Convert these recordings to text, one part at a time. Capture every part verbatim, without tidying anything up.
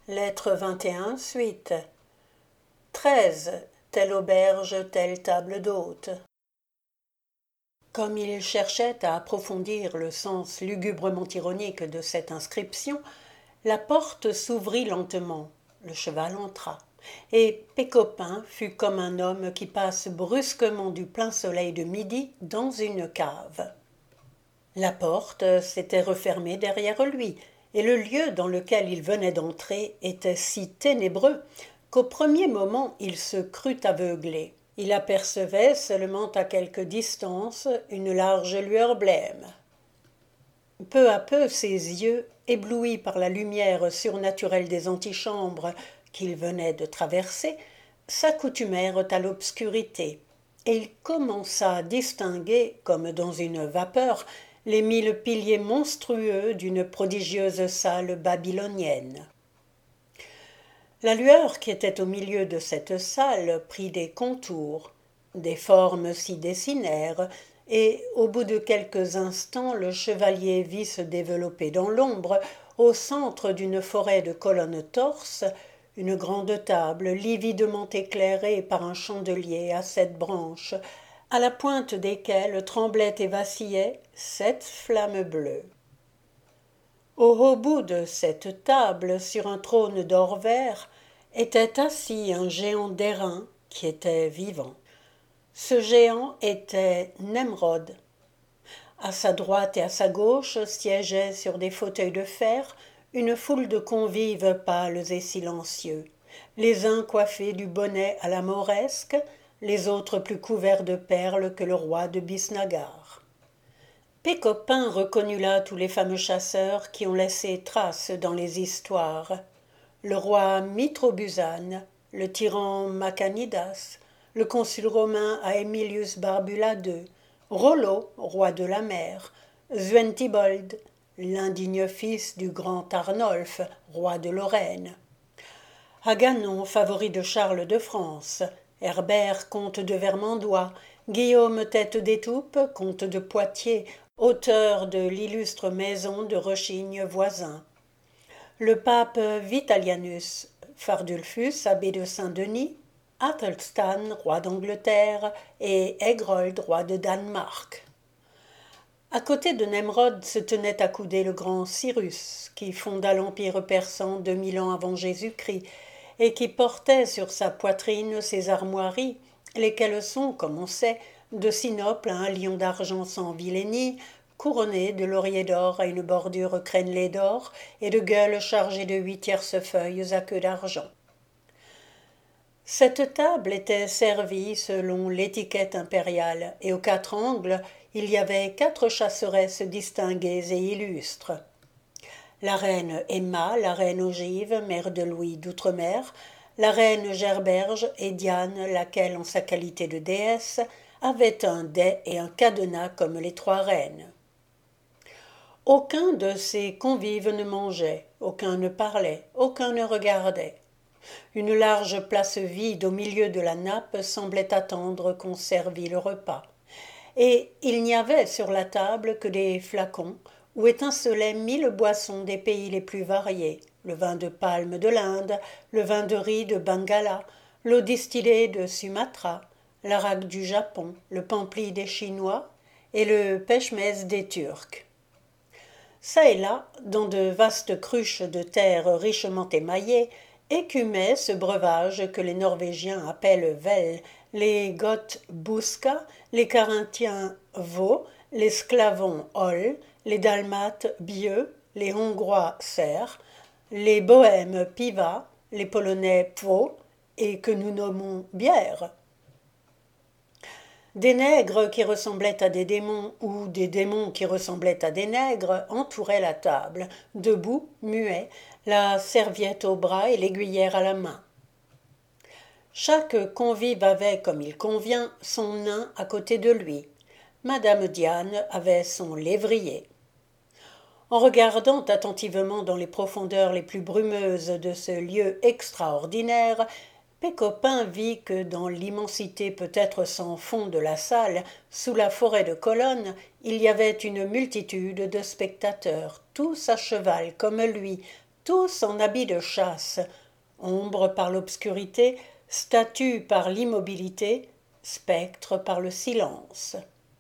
Lettre vingt et un, suite. treize. Telle auberge, telle table d'hôte. Comme il cherchait à approfondir le sens lugubrement ironique de cette inscription, la porte s'ouvrit lentement, le cheval entra, et Pécopin fut comme un homme qui passe brusquement du plein soleil de midi dans une cave. La porte s'était refermée derrière lui, et le lieu dans lequel il venait d'entrer était si ténébreux qu'au premier moment il se crut aveuglé. Il apercevait seulement à quelque distance une large lueur blême. Peu à peu ses yeux, éblouis par la lumière surnaturelle des antichambres qu'il venait de traverser, s'accoutumèrent à l'obscurité, et il commença à distinguer, comme dans une vapeur, les mille piliers monstrueux d'une prodigieuse salle babylonienne. La lueur qui était au milieu de cette salle prit des contours, des formes s'y dessinèrent, et au bout de quelques instants le chevalier vit se développer dans l'ombre, au centre d'une forêt de colonnes torses, une grande table lividement éclairée par un chandelier à sept branches, à la pointe desquelles tremblaient et vacillaient sept flammes bleues. Au haut bout de cette table, sur un trône d'or vert, était assis un géant d'airain qui était vivant. Ce géant était Nemrod. À sa droite et à sa gauche siégeaient sur des fauteuils de fer une foule de convives pâles et silencieux, les uns coiffés du bonnet à la mauresque, les autres plus couverts de perles que le roi de Bisnagar. Pécopin reconnut là tous les fameux chasseurs qui ont laissé trace dans les histoires. Le roi Mitrobuzane, le tyran Macanidas, le consul romain Aemilius Barbula deux, Rollo, roi de la mer, Zuentibold, l'indigne fils du grand Arnolphe, roi de Lorraine, Haganon, favori de Charles de France, Herbert, comte de Vermandois, Guillaume Tête d'Étoupe, comte de Poitiers, auteur de l'illustre maison de Rechigny voisin, le pape Vitalianus, Fardulfus, abbé de Saint-Denis, Athelstan, roi d'Angleterre, et Aigrold, roi de Danemark. À côté de Nemrod se tenait accoudé le grand Cyrus, qui fonda l'empire persan deux mille ans avant Jésus-Christ, et qui portait sur sa poitrine ses armoiries, lesquelles sont, comme on sait, de sinople à un lion d'argent sans vilainie, couronné de lauriers d'or à une bordure crénelée d'or et de gueules chargées de huit tierces feuilles à queue d'argent. Cette table était servie selon l'étiquette impériale, et aux quatre angles il y avait quatre chasseresses distinguées et illustres. La reine Emma, la reine Ogive, mère de Louis d'Outre-mer, la reine Gerberge et Diane, laquelle, en sa qualité de déesse, avait un dais et un cadenas comme les trois reines. Aucun de ces convives ne mangeait, aucun ne parlait, aucun ne regardait. Une large place vide au milieu de la nappe semblait attendre qu'on servît le repas. Et il n'y avait sur la table que des flacons où étincelaient mille boissons des pays les plus variés, le vin de palme de l'Inde, le vin de riz de Bengala, l'eau distillée de Sumatra, l'arak du Japon, le pampli des Chinois et le peshmez des Turcs. Ça et là, dans de vastes cruches de terre richement émaillées, écumait ce breuvage que les Norvégiens appellent Vel, les Goths Buska, les Carinthiens Vaux, les Sclavons Ol, les Dalmates Bieux, les Hongrois Ser, les Bohèmes Piva, les Polonais Pwo, et que nous nommons bière. Des nègres qui ressemblaient à des démons ou des démons qui ressemblaient à des nègres entouraient la table, debout, muets, la serviette au bras et l'aiguillère à la main. Chaque convive avait, comme il convient, son nain à côté de lui. Madame Diane avait son lévrier. En regardant attentivement dans les profondeurs les plus brumeuses de ce lieu extraordinaire, Pécopin vit que dans l'immensité peut-être sans fond de la salle, sous la forêt de colonnes, il y avait une multitude de spectateurs, tous à cheval comme lui, tous en habits de chasse, ombre par l'obscurité, statue par l'immobilité, spectre par le silence.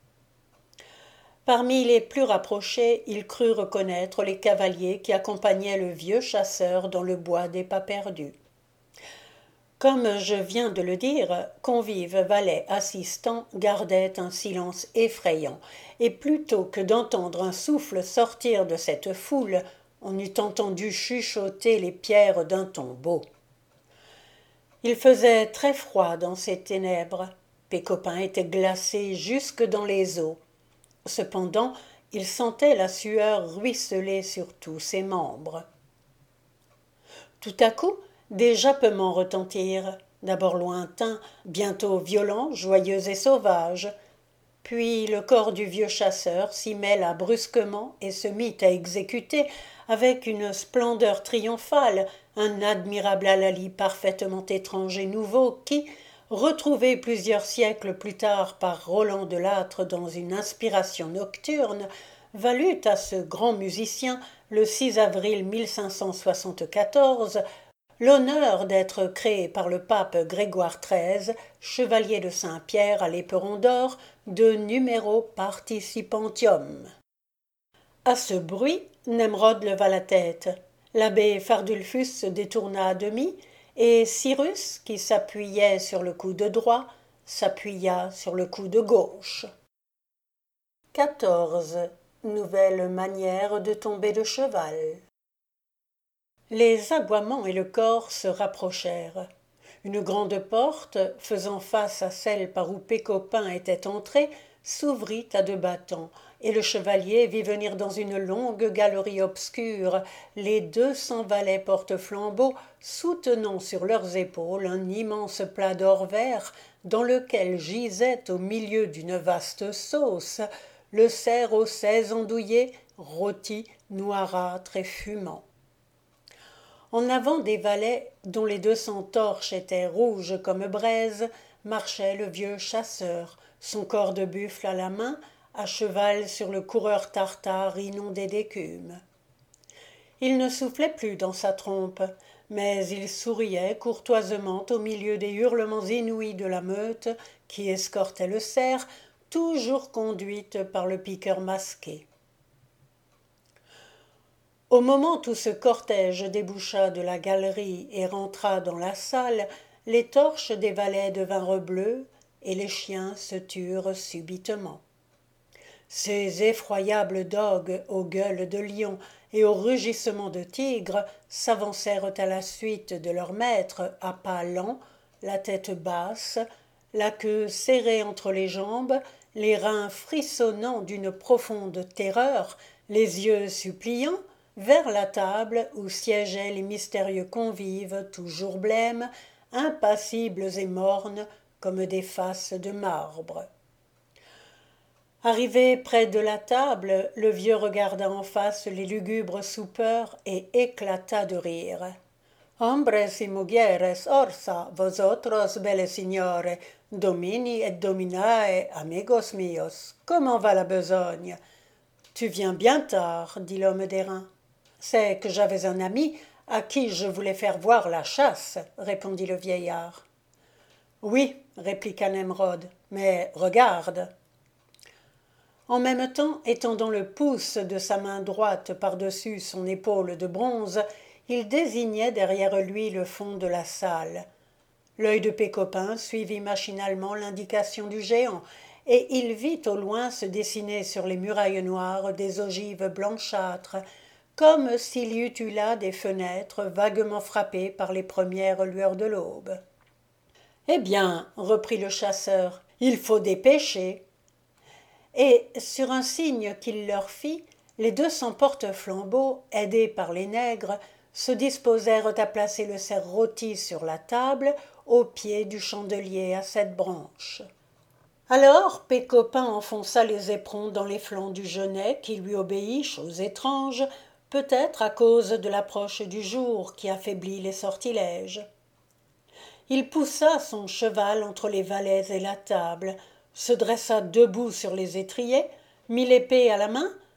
Parmi les plus rapprochés, il crut reconnaître les cavaliers qui accompagnaient le vieux chasseur dans le bois des pas perdus. Comme je viens de le dire, convives, valets, assistants gardaient un silence effrayant, et plutôt que d'entendre un souffle sortir de cette foule, on eût entendu chuchoter les pierres d'un tombeau. Il faisait très froid dans ces ténèbres. Pécopin était glacé jusque dans les os. Cependant, il sentait la sueur ruisseler sur tous ses membres. Tout à coup, des jappements retentirent, d'abord lointains, bientôt violents, joyeux et sauvages. Puis le corps du vieux chasseur s'y mêla brusquement et se mit à exécuter, avec une splendeur triomphale, un admirable hallali parfaitement étrange et nouveau qui, retrouvé plusieurs siècles plus tard par Roland de Lattre dans une inspiration nocturne, valut à ce grand musicien, le six avril mille cinq cent soixante-quatorze, l'honneur d'être créé par le pape Grégoire treize, chevalier de Saint-Pierre à l'éperon d'or, de numéro participantium. À ce bruit, Nemrod leva la tête. L'abbé Fardulfus se détourna à demi, et Cyrus, qui s'appuyait sur le coude droit, s'appuya sur le coude gauche. quatorze. Nouvelle manière de tomber de cheval. Les aboiements et le corps se rapprochèrent. Une grande porte, faisant face à celle par où Pécopin était entré, s'ouvrit à deux battants, et le chevalier vit venir dans une longue galerie obscure les deux cents valets porte-flambeaux soutenant sur leurs épaules un immense plat d'or vert dans lequel gisait au milieu d'une vaste sauce le cerf aux seize andouillé, rôti, noirâtre et fumant. En avant des valets, dont les deux cents torches étaient rouges comme braise, marchait le vieux chasseur, son corps de buffle à la main, à cheval sur le coureur tartare inondé d'écume. Il ne soufflait plus dans sa trompe, mais il souriait courtoisement au milieu des hurlements inouïs de la meute qui escortait le cerf, toujours conduite par le piqueur masqué. Au moment où ce cortège déboucha de la galerie et rentra dans la salle, les torches des valets devinrent bleues et les chiens se turent subitement. Ces effroyables dogues aux gueules de lion et aux rugissements de tigre s'avancèrent à la suite de leur maître à pas lents, la tête basse, la queue serrée entre les jambes, les reins frissonnant d'une profonde terreur, les yeux suppliants, vers la table où siégeaient les mystérieux convives toujours blêmes, impassibles et mornes comme des faces de marbre. Arrivé près de la table, le vieux regarda en face les lugubres soupeurs et éclata de rire. « Hombres y mujeres, orsa, vosotros, belle signore, domini et dominae, amigos mios. Comment va la besogne ?»« Tu viens bien tard, » dit l'homme d'airain. « C'est que j'avais un ami à qui je voulais faire voir la chasse, » répondit le vieillard. « Oui, » répliqua Nemrod, « mais regarde !» En même temps, étendant le pouce de sa main droite par-dessus son épaule de bronze, il désignait derrière lui le fond de la salle. L'œil de Pécopin suivit machinalement l'indication du géant, et il vit au loin se dessiner sur les murailles noires des ogives blanchâtres, comme s'il y eût eu là des fenêtres vaguement frappées par les premières lueurs de l'aube. « Eh bien, reprit le chasseur, il faut dépêcher. » Et, sur un signe qu'il leur fit, les deux cents porte-flambeaux, aidés par les nègres, se disposèrent à placer le cerf rôti sur la table, au pied du chandelier à sept branches. Alors Pécopin enfonça les éperons dans les flancs du genet, qui lui obéit, chose étrange, peut-être à cause de l'approche du jour qui affaiblit les sortilèges. Il poussa son cheval entre les valets et la table, se dressa debout sur les étriers, mit l'épée à la main,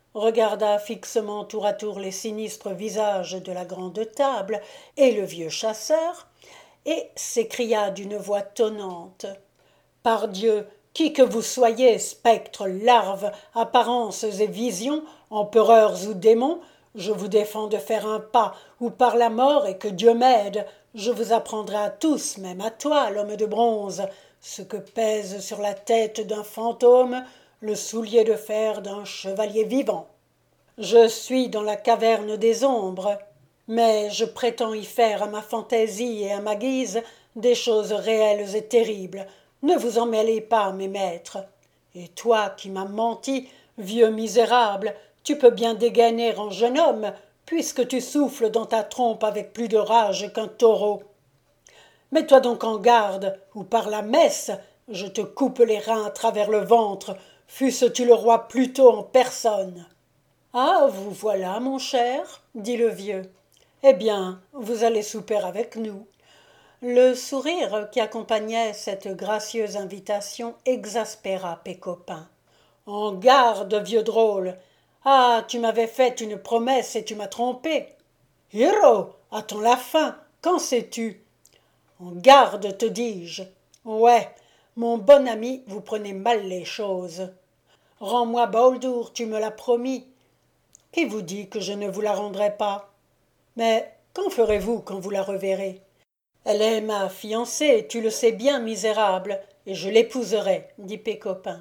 regarda fixement tour à tour les sinistres visages de la grande table et le vieux chasseur, et s'écria d'une voix tonnante. Pardieu, qui que vous soyez, spectres, larves, apparences et visions, empereurs ou démons, je vous défends de faire un pas, ou par la mort, et que Dieu m'aide, je vous apprendrai à tous, même à toi, l'homme de bronze, ce que pèse sur la tête d'un fantôme le soulier de fer d'un chevalier vivant. Je suis dans la caverne des ombres, mais je prétends y faire à ma fantaisie et à ma guise des choses réelles et terribles. Ne vous en mêlez pas, mes maîtres. Et toi qui m'as menti, vieux misérable, tu peux bien dégainer en jeune homme, puisque tu souffles dans ta trompe avec plus de rage qu'un taureau. Mets-toi donc en garde, ou par la messe, je te coupe les reins à travers le ventre, fusses-tu le roi Pluto en personne. Ah, vous voilà, mon cher, dit le vieux. Eh bien, vous allez souper avec nous. Le sourire qui accompagnait cette gracieuse invitation exaspéra Pécopin. En garde, vieux drôle. Ah, tu m'avais fait une promesse et tu m'as trompé. Hiro, attends la fin, qu'en sais-tu? En garde, te dis-je. Ouais, mon bon ami, vous prenez mal les choses. Rends-moi Baldur, tu me l'as promis. Qui vous dit que je ne vous la rendrai pas? Mais qu'en ferez-vous quand vous la reverrez? Elle est ma fiancée, tu le sais bien, misérable, et je l'épouserai, dit Pécopin.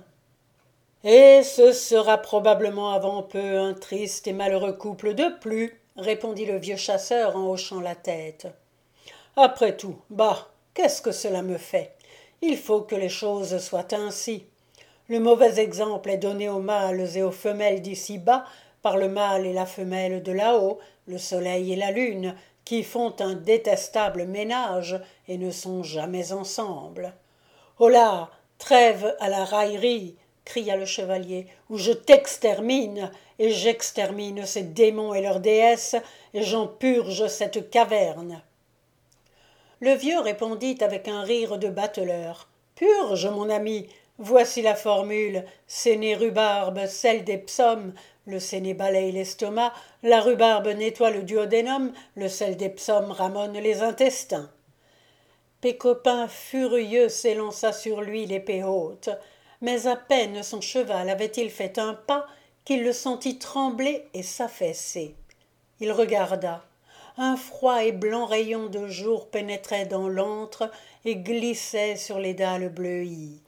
Et ce sera probablement avant peu un triste et malheureux couple de plus, répondit le vieux chasseur en hochant la tête. Après tout, bah, qu'est-ce que cela me fait? Il faut que les choses soient ainsi. Le mauvais exemple est donné aux mâles et aux femelles d'ici-bas par le mâle et la femelle de là-haut, le soleil et la lune, qui font un détestable ménage et ne sont jamais ensemble. « Holà, trêve à la raillerie !» cria le chevalier, « ou je t'extermine, et j'extermine ces démons et leurs déesses, et j'en purge cette caverne. » Le vieux répondit avec un rire de bateleur. « Purge, mon ami, voici la formule, séné rhubarbe, celle des psaumes, le séné balaye l'estomac, la rhubarbe nettoie le duodénum, le sel des psaumes ramonne les intestins. » Pécopin furieux s'élança sur lui l'épée haute, mais à peine son cheval avait-il fait un pas qu'il le sentit trembler et s'affaisser. Il regarda. Un froid et blanc rayon de jour pénétrait dans l'antre et glissait sur les dalles bleuies.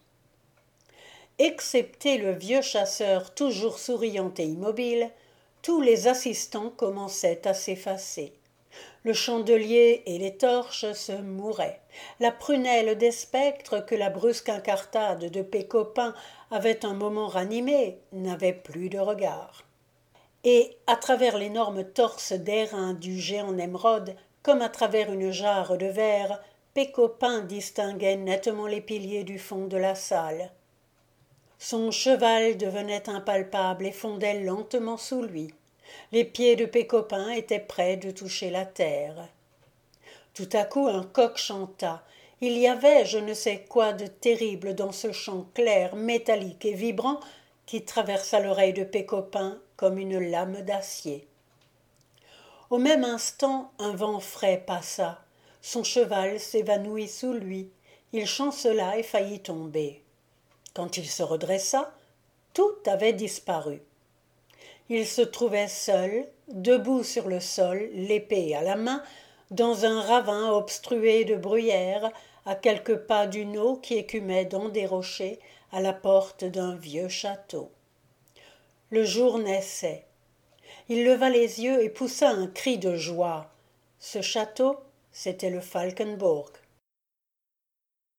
Excepté le vieux chasseur toujours souriant et immobile, tous les assistants commençaient à s'effacer. Le chandelier et les torches se mouraient. La prunelle des spectres que la brusque incartade de Pécopin avait un moment ranimée n'avait plus de regard. Et, à travers l'énorme torse d'airain du géant Nemrod, comme à travers une jarre de verre, Pécopin distinguait nettement les piliers du fond de la salle. Son cheval devenait impalpable et fondait lentement sous lui. Les pieds de Pécopin étaient près de toucher la terre. Tout à coup un coq chanta. Il y avait je ne sais quoi de terrible dans ce chant clair, métallique et vibrant qui traversa l'oreille de Pécopin comme une lame d'acier. Au même instant un vent frais passa. Son cheval s'évanouit sous lui. Il chancela et faillit tomber. Quand il se redressa, tout avait disparu. Il se trouvait seul, debout sur le sol, l'épée à la main, dans un ravin obstrué de bruyères, à quelques pas d'une eau qui écumait dans des rochers, à la porte d'un vieux château. Le jour naissait. Il leva les yeux et poussa un cri de joie. Ce château, c'était le Falkenborg.